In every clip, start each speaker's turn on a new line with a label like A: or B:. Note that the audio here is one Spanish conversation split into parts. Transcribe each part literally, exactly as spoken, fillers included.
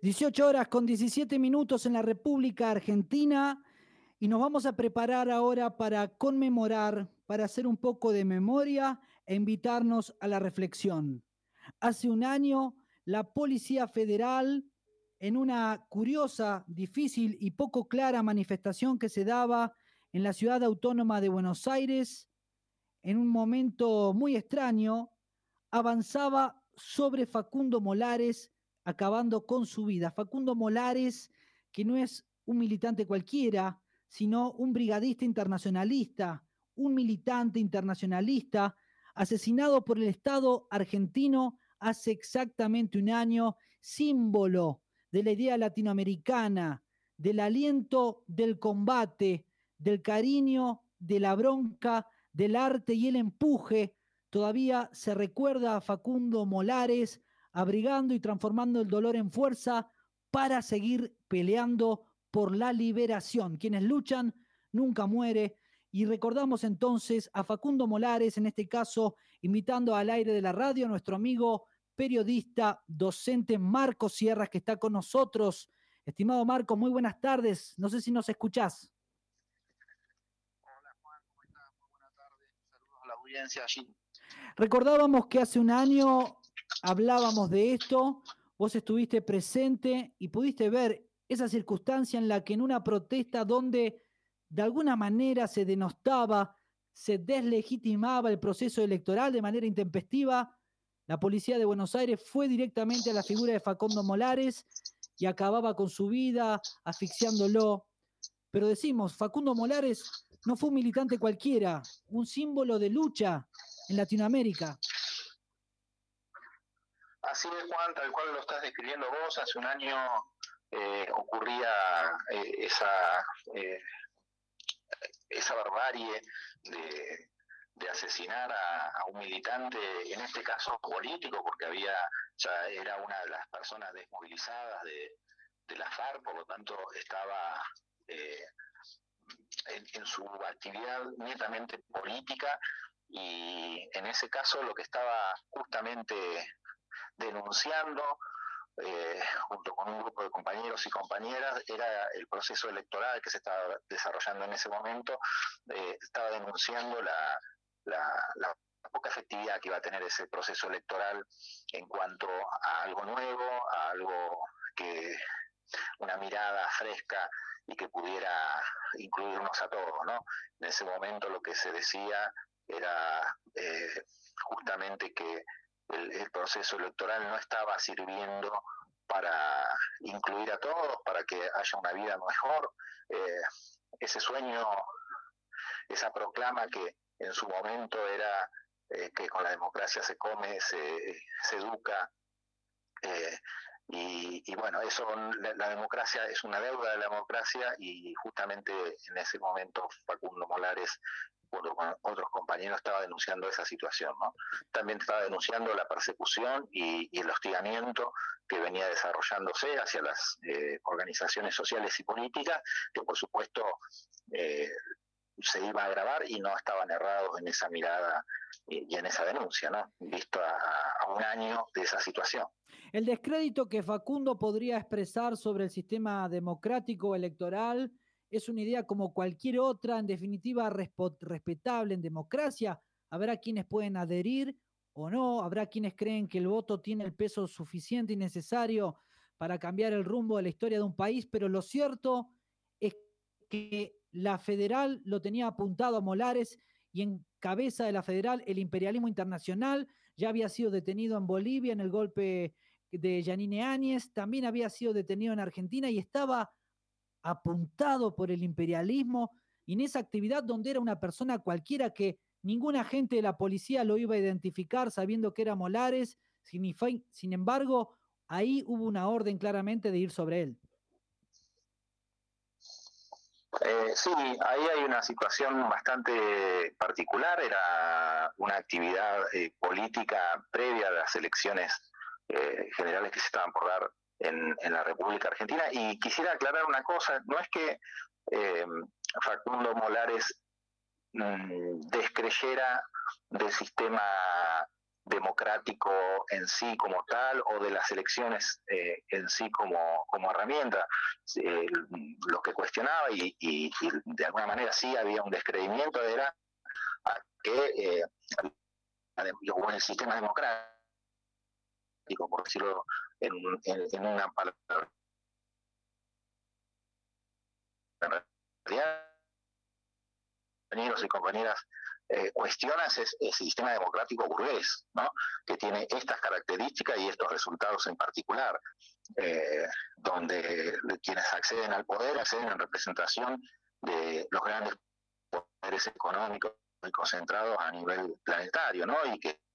A: dieciocho horas con diecisiete minutos en la República Argentina y nos vamos a preparar ahora para conmemorar, para hacer un poco de memoria e invitarnos a la reflexión. Hace un año, la Policía Federal, en una curiosa, difícil y poco clara manifestación que se daba en la ciudad autónoma de Buenos Aires, en un momento muy extraño, avanzaba sobre Facundo Molares, acabando con su vida. Facundo Molares, que no es un militante cualquiera, sino un brigadista internacionalista, un militante internacionalista, asesinado por el Estado argentino hace exactamente un año, símbolo de la idea latinoamericana, del aliento del combate, del cariño, de la bronca, del arte y el empuje. Todavía se recuerda a Facundo Molares abrigando y transformando el dolor en fuerza para seguir peleando por la liberación. Quienes luchan nunca muere. Y recordamos entonces a Facundo Molares, en este caso, invitando al aire de la radio a nuestro amigo periodista, docente Marco Sierras, que está con nosotros. Estimado Marco, muy buenas tardes. No sé si nos escuchás.
B: Hola Juan, ¿cómo estás? Muy buenas tardes. Saludos a la audiencia allí.
A: Recordábamos que hace un año hablábamos de esto, vos estuviste presente y pudiste ver esa circunstancia en la que en una protesta donde de alguna manera se denostaba, se deslegitimaba el proceso electoral de manera intempestiva, la policía de Buenos Aires fue directamente a la figura de Facundo Molares y acababa con su vida, asfixiándolo. Pero decimos, Facundo Molares no fue un militante cualquiera, un símbolo de lucha en Latinoamérica.
B: Así es, Juan, tal cual lo estás describiendo vos. Hace un año eh, ocurría eh, esa eh, esa barbarie de, de asesinar a, a un militante, en este caso político, porque había ya era una de las personas desmovilizadas de, de la FARC, por lo tanto estaba eh, en, en su actividad netamente política, y en ese caso lo que estaba justamente denunciando eh, junto con un grupo de compañeros y compañeras era el proceso electoral que se estaba desarrollando en ese momento. Eh, estaba denunciando la, la, la poca efectividad que iba a tener ese proceso electoral en cuanto a algo nuevo, a algo que una mirada fresca y que pudiera incluirnos a todos, ¿no? En ese momento lo que se decía era eh, justamente que el, el proceso electoral no estaba sirviendo para incluir a todos, para que haya una vida mejor. Eh, ese sueño, esa proclama que en su momento era eh, que con la democracia se come, se, se educa, eh, y, y bueno, eso, la, la democracia es una deuda de la democracia, y justamente en ese momento Facundo Molares junto con otros compañeros estaba denunciando esa situación, ¿no? También estaba denunciando la persecución y, y el hostigamiento que venía desarrollándose hacia las eh, organizaciones sociales y políticas, que por supuesto eh, se iba a agravar y no estaban errados en esa mirada y, y en esa denuncia, ¿no? Visto a, a un año de esa situación.
A: El descrédito que Facundo podría expresar sobre el sistema democrático electoral es una idea como cualquier otra, en definitiva respetable en democracia. Habrá quienes pueden adherir o no, habrá quienes creen que el voto tiene el peso suficiente y necesario para cambiar el rumbo de la historia de un país, pero lo cierto es que la federal lo tenía apuntado a Molares, y en cabeza de la federal el imperialismo internacional. Ya había sido detenido en Bolivia en el golpe de Yanine Áñez, también había sido detenido en Argentina y estaba apuntado por el imperialismo, y en esa actividad donde era una persona cualquiera que ningún agente de la policía lo iba a identificar sabiendo que era Molares. Sin embargo, ahí hubo una orden claramente de ir sobre él.
B: Eh, sí, ahí hay una situación bastante particular. Era una actividad eh, política previa a las elecciones eh, generales que se estaban por dar en, en la República Argentina, y quisiera aclarar una cosa: no es que eh, Facundo Molares mmm, descreyera del sistema democrático en sí como tal o de las elecciones eh, en sí como, como herramienta. Eh, lo que cuestionaba y, y, y de alguna manera sí había un descreimiento era a que eh, o en el sistema democrático, por decirlo en, en, en una palabra, en realidad, compañeros y compañeras, eh, cuestionas es el sistema democrático burgués, ¿no? Que tiene estas características y estos resultados en particular, eh, donde quienes acceden al poder acceden en representación de los grandes poderes económicos y concentrados a nivel planetario, ¿no? Y que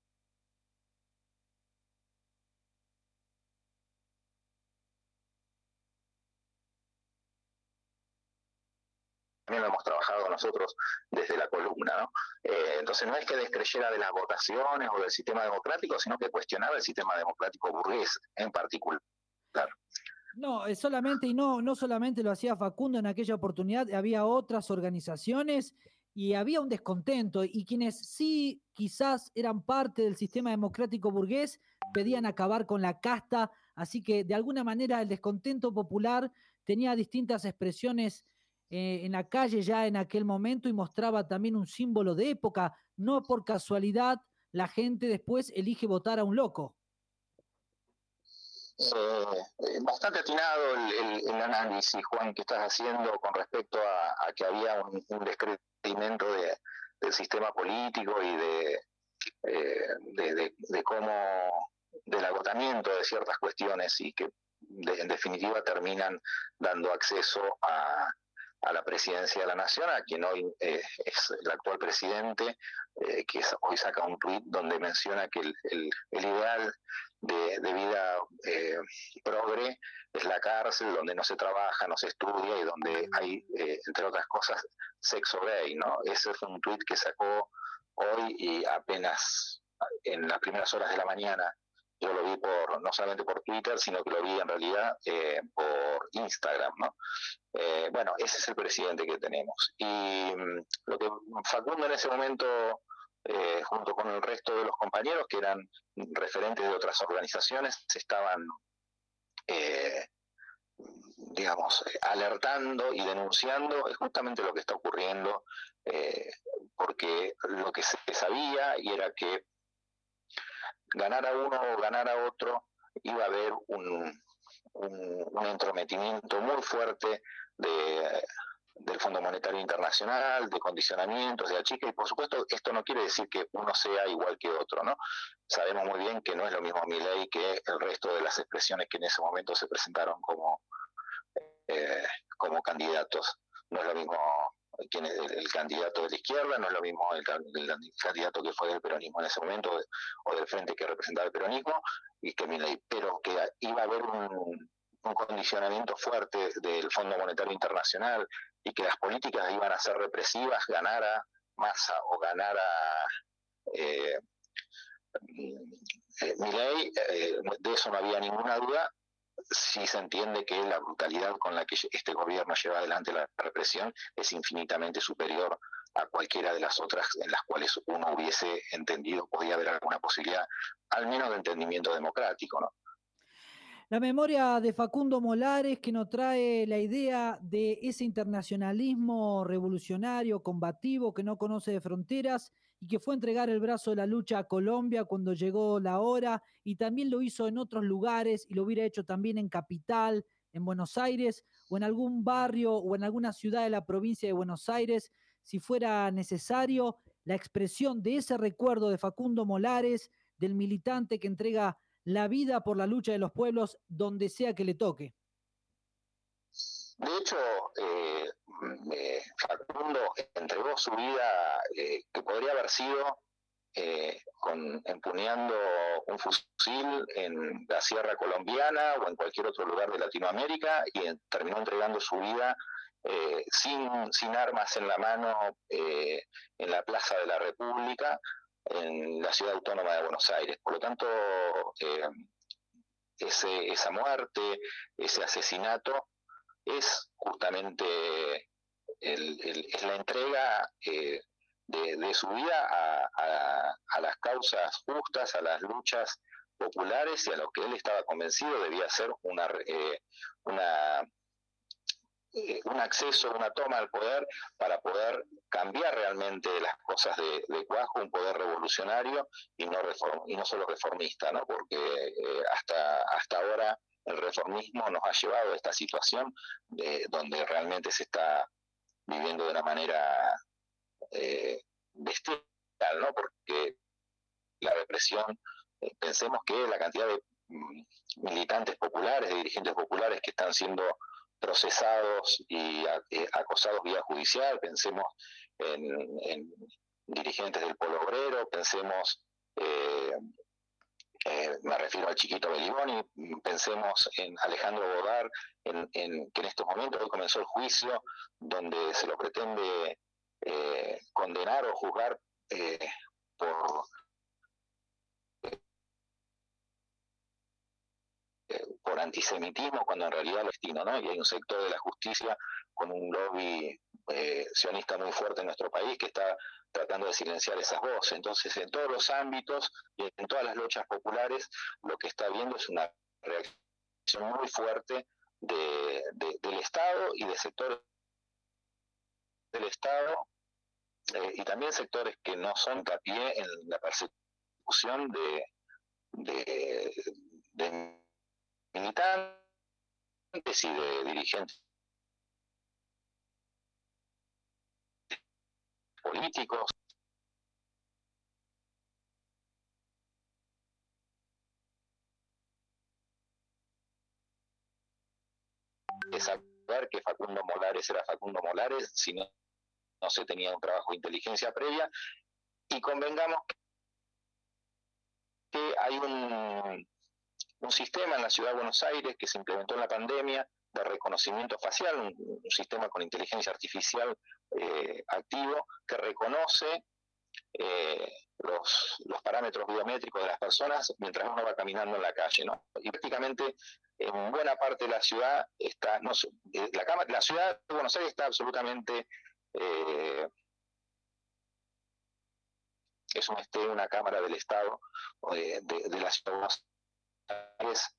B: también lo hemos trabajado nosotros desde la columna, ¿no? Eh, entonces no es que descreyera de las votaciones o del sistema democrático, sino que cuestionaba el sistema democrático burgués en particular.
A: No, es solamente, y no, no solamente lo hacía Facundo en aquella oportunidad, había otras organizaciones y había un descontento, y quienes sí quizás eran parte del sistema democrático burgués pedían acabar con la casta, así que de alguna manera el descontento popular tenía distintas expresiones eh, en la calle ya en aquel momento y mostraba también un símbolo de época. No por casualidad la gente después elige votar a un loco.
B: Eh, bastante atinado el, el, el análisis, Juan, que estás haciendo con respecto a, a que había un, un descreimiento de, del sistema político y de, eh, de, de, de cómo del agotamiento de ciertas cuestiones y que de, en definitiva terminan dando acceso a, a la presidencia de la nación, a quien hoy eh, es el actual presidente, eh, que hoy saca un tuit donde menciona que el, el, el ideal de, de vida eh, progre es la cárcel, donde no se trabaja, no se estudia y donde hay, eh, entre otras cosas, sexo gay, ¿no? Ese fue un tuit que sacó hoy y apenas en las primeras horas de la mañana. Yo lo vi por no solamente por Twitter, sino que lo vi en realidad eh, por Instagram, ¿no? Eh, bueno, ese es el presidente que tenemos. Y mmm, lo que Facundo en ese momento, eh, junto con el resto de los compañeros que eran referentes de otras organizaciones, se estaban, eh, digamos, alertando y denunciando es justamente lo que está ocurriendo, eh, porque lo que se sabía y era que ganar a uno o ganar a otro iba a haber un, un, un entrometimiento muy fuerte de, del Fondo Monetario Internacional, de condicionamientos, de achique, y por supuesto esto no quiere decir que uno sea igual que otro, ¿no? Sabemos muy bien que no es lo mismo Milei que el resto de las expresiones que en ese momento se presentaron como, eh, como candidatos. No es lo mismo quien es el, el candidato de la izquierda, no es lo mismo el, el, el candidato que fue del peronismo en ese momento o del frente que representaba el peronismo y que Milei, pero que iba a haber un, un condicionamiento fuerte del Fondo Monetario Internacional y que las políticas iban a ser represivas, ganara Massa o ganara eh, eh, Milei, eh, de eso no había ninguna duda. Sí se entiende que la brutalidad con la que este gobierno lleva adelante la represión es infinitamente superior a cualquiera de las otras en las cuales uno hubiese entendido, podía haber alguna posibilidad, al menos de entendimiento democrático, ¿no?
A: La memoria de Facundo Molares, que nos trae la idea de ese internacionalismo revolucionario, combativo, que no conoce de fronteras y que fue a entregar el brazo de la lucha a Colombia cuando llegó la hora, y también lo hizo en otros lugares y lo hubiera hecho también en Capital, en Buenos Aires o en algún barrio o en alguna ciudad de la provincia de Buenos Aires, si fuera necesario, la expresión de ese recuerdo de Facundo Molares, del militante que entrega la vida por la lucha de los pueblos donde sea que le toque.
B: De hecho, eh, eh, Facundo entregó su vida, eh, que podría haber sido eh, con, empuñando un fusil en la Sierra Colombiana o en cualquier otro lugar de Latinoamérica, y en, terminó entregando su vida eh, sin, sin armas en la mano eh, en la Plaza de la República, en la ciudad autónoma de Buenos Aires. Por lo tanto, eh, ese, esa muerte, ese asesinato, es justamente el, el, es la entrega eh, de, de su vida a, a, a las causas justas, a las luchas populares y a lo que él estaba convencido debía ser una, eh, una eh, un acceso, una toma al poder para poder cambiar realmente las cosas de, de Cuajo, un poder revolucionario y no reform, y no solo reformista, ¿no? Porque eh, hasta, hasta ahora el reformismo nos ha llevado a esta situación de, donde realmente se está viviendo de una manera eh, bestial, ¿no? Porque la represión, eh, pensemos que la cantidad de mm, militantes populares, de dirigentes populares que están siendo procesados y eh, acosados vía judicial, pensemos en, en dirigentes del Polo Obrero, pensemos, eh, eh, me refiero al Chiquito Beliboni, pensemos en Alejandro Bodar, en, en, que en estos momentos hoy comenzó el juicio donde se lo pretende eh, condenar o juzgar eh, por por antisemitismo, cuando en realidad lo destino, ¿no? Y hay un sector de la justicia con un lobby eh, sionista muy fuerte en nuestro país que está tratando de silenciar esas voces. Entonces, en todos los ámbitos y en todas las luchas populares, lo que está viendo es una reacción muy fuerte de, de, del Estado y de sectores del Estado eh, y también sectores que no son hincapié en la persecución de, de, de militantes y de dirigentes políticos. De saber que Facundo Molares era Facundo Molares, si no, no se tenía un trabajo de inteligencia previa, y convengamos que hay un, un sistema en la Ciudad de Buenos Aires que se implementó en la pandemia de reconocimiento facial, un, un sistema con inteligencia artificial eh, activo que reconoce eh, los, los parámetros biométricos de las personas mientras uno va caminando en la calle, ¿no? Y prácticamente en buena parte de la ciudad está, no, la, la ciudad de Buenos Aires está absolutamente eh, es un, este, una cámara del Estado eh, de, de la ciudad de Buenos Aires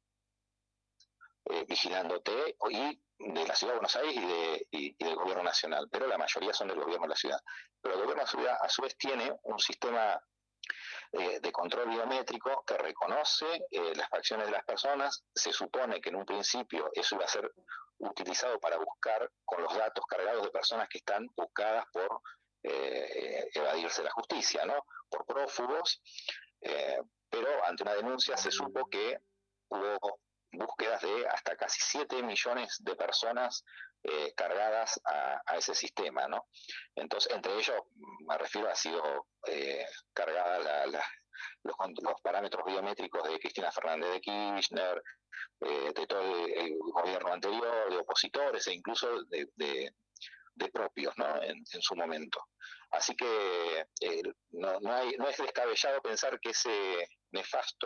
B: eh, vigilándote y de la ciudad de Buenos Aires y, de, y, y del gobierno nacional, pero la mayoría son del gobierno de la ciudad. Pero el gobierno de la ciudad a su vez tiene un sistema eh, de control biométrico que reconoce eh, las facciones de las personas. Se supone que en un principio eso iba a ser utilizado para buscar con los datos cargados de personas que están buscadas por eh, evadirse la justicia, ¿no? Por prófugos, eh, pero ante una denuncia se supo que hubo búsquedas de hasta casi siete millones de personas eh, cargadas a, a ese sistema, ¿no? Entonces, entre ellos, me refiero, ha sido eh, cargada la, la, los, los parámetros biométricos de Cristina Fernández de Kirchner, eh, de todo el, el gobierno anterior, de opositores e incluso de, de, de propios, ¿no? En, en su momento. Así que eh, no, no, hay, no es descabellado pensar que ese nefasto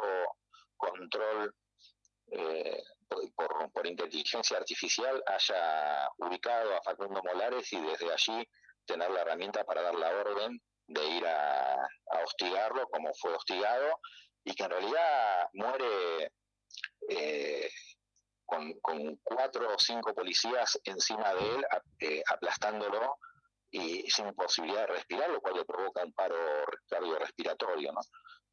B: control Eh, por, por inteligencia artificial haya ubicado a Facundo Molares y desde allí tener la herramienta para dar la orden de ir a, a hostigarlo como fue hostigado y que en realidad muere eh, con, con cuatro o cinco policías encima de él eh, aplastándolo y sin posibilidad de respirar, lo cual le provoca un paro cardiorrespiratorio, ¿no?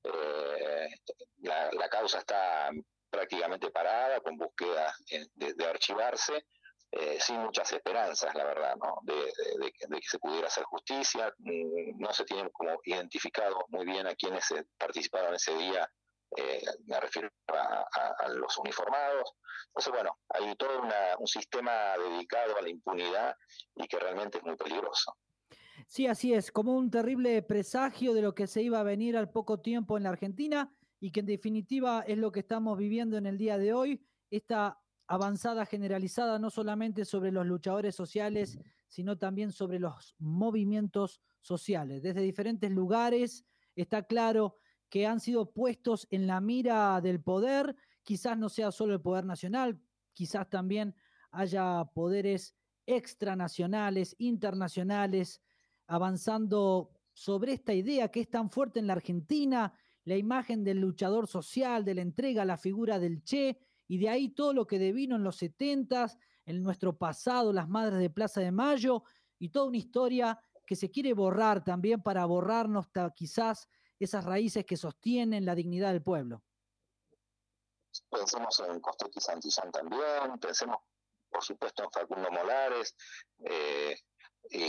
B: Eh, la, la causa está prácticamente parada, con búsqueda de, de archivarse, eh, sin muchas esperanzas, la verdad, ¿no? De, de, de, de que se pudiera hacer justicia. No se tienen como identificado muy bien a quienes participaron ese día, eh, me refiero a, a, a los uniformados. Entonces, bueno, hay todo una, un sistema dedicado a la impunidad y que realmente es muy peligroso.
A: Sí, así es, como un terrible presagio de lo que se iba a venir al poco tiempo en la Argentina y que en definitiva es lo que estamos viviendo en el día de hoy, esta avanzada generalizada no solamente sobre los luchadores sociales, sino también sobre los movimientos sociales. Desde diferentes lugares está claro que han sido puestos en la mira del poder, quizás no sea solo el poder nacional, quizás también haya poderes extranacionales, internacionales, avanzando sobre esta idea que es tan fuerte en la Argentina, la imagen del luchador social, de la entrega a la figura del Che, y de ahí todo lo que devino en los setentas, en nuestro pasado, las madres de Plaza de Mayo, y toda una historia que se quiere borrar también para borrarnos quizás esas raíces que sostienen la dignidad del pueblo.
B: Pensemos en Costetti y Santillán también, pensemos por supuesto en Facundo Molares, eh, y,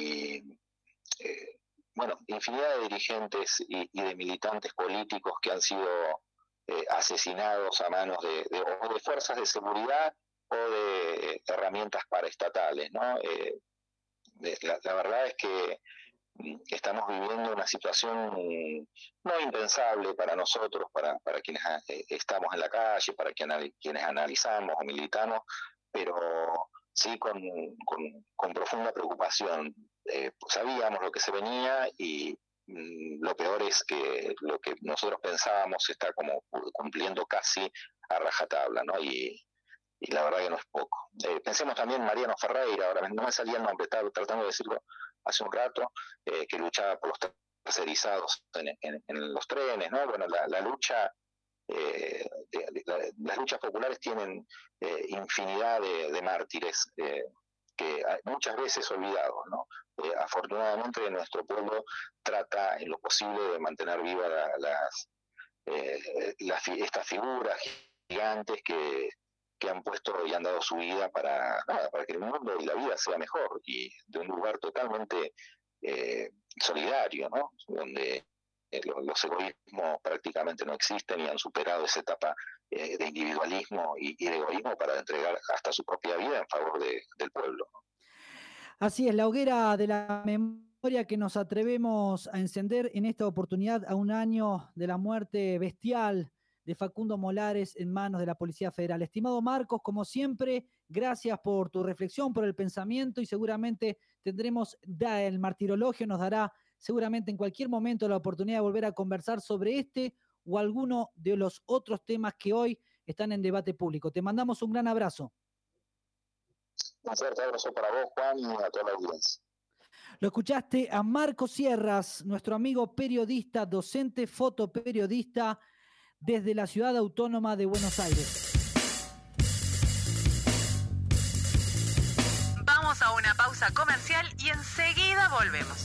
B: y eh, bueno, infinidad de dirigentes y, y de militantes políticos que han sido eh, asesinados a manos de, de, o de fuerzas de seguridad o de herramientas paraestatales, ¿no? Eh, la, la verdad es que estamos viviendo una situación no impensable para nosotros, para, para quienes eh, estamos en la calle, para quienes, quienes analizamos o militamos, pero sí con, con, con profunda preocupación. Eh, sabíamos lo que se venía y mm, lo peor es que lo que nosotros pensábamos se está como cumpliendo casi a rajatabla, ¿no? Y, y la verdad que no es poco. Eh, pensemos también en Mariano Ferreira, ahora no me salía el nombre, estaba tratando de decirlo hace un rato, eh, que luchaba por los tercerizados en, en, en los trenes, ¿no? Bueno, la, la lucha, eh, de, de, la, las luchas populares tienen eh, infinidad de, de mártires eh, que muchas veces olvidados, ¿no? Eh, afortunadamente nuestro pueblo trata en lo posible de mantener vivas la, las, eh, las estas figuras gigantes que que han puesto y han dado su vida para, nada, para que el mundo y la vida sea mejor, y de un lugar totalmente eh, solidario, ¿no? Donde eh, los, los egoísmos prácticamente no existen y han superado esa etapa eh, de individualismo y, y de egoísmo para entregar hasta su propia vida en favor de, del pueblo, ¿no?
A: Así es, la hoguera de la memoria que nos atrevemos a encender en esta oportunidad a un año de la muerte bestial de Facundo Molares en manos de la Policía Federal. Estimado Marcos, como siempre, gracias por tu reflexión, por el pensamiento, y seguramente tendremos, da, el martirologio nos dará seguramente en cualquier momento la oportunidad de volver a conversar sobre este o alguno de los otros temas que hoy están en debate público. Te mandamos un gran abrazo.
B: Un fuerte abrazo para vos, Juan, y a toda la audiencia.
A: Lo escuchaste a Marcos Sierras, nuestro amigo periodista, docente, fotoperiodista, desde la Ciudad Autónoma de Buenos Aires.
C: Vamos a una pausa comercial y enseguida volvemos.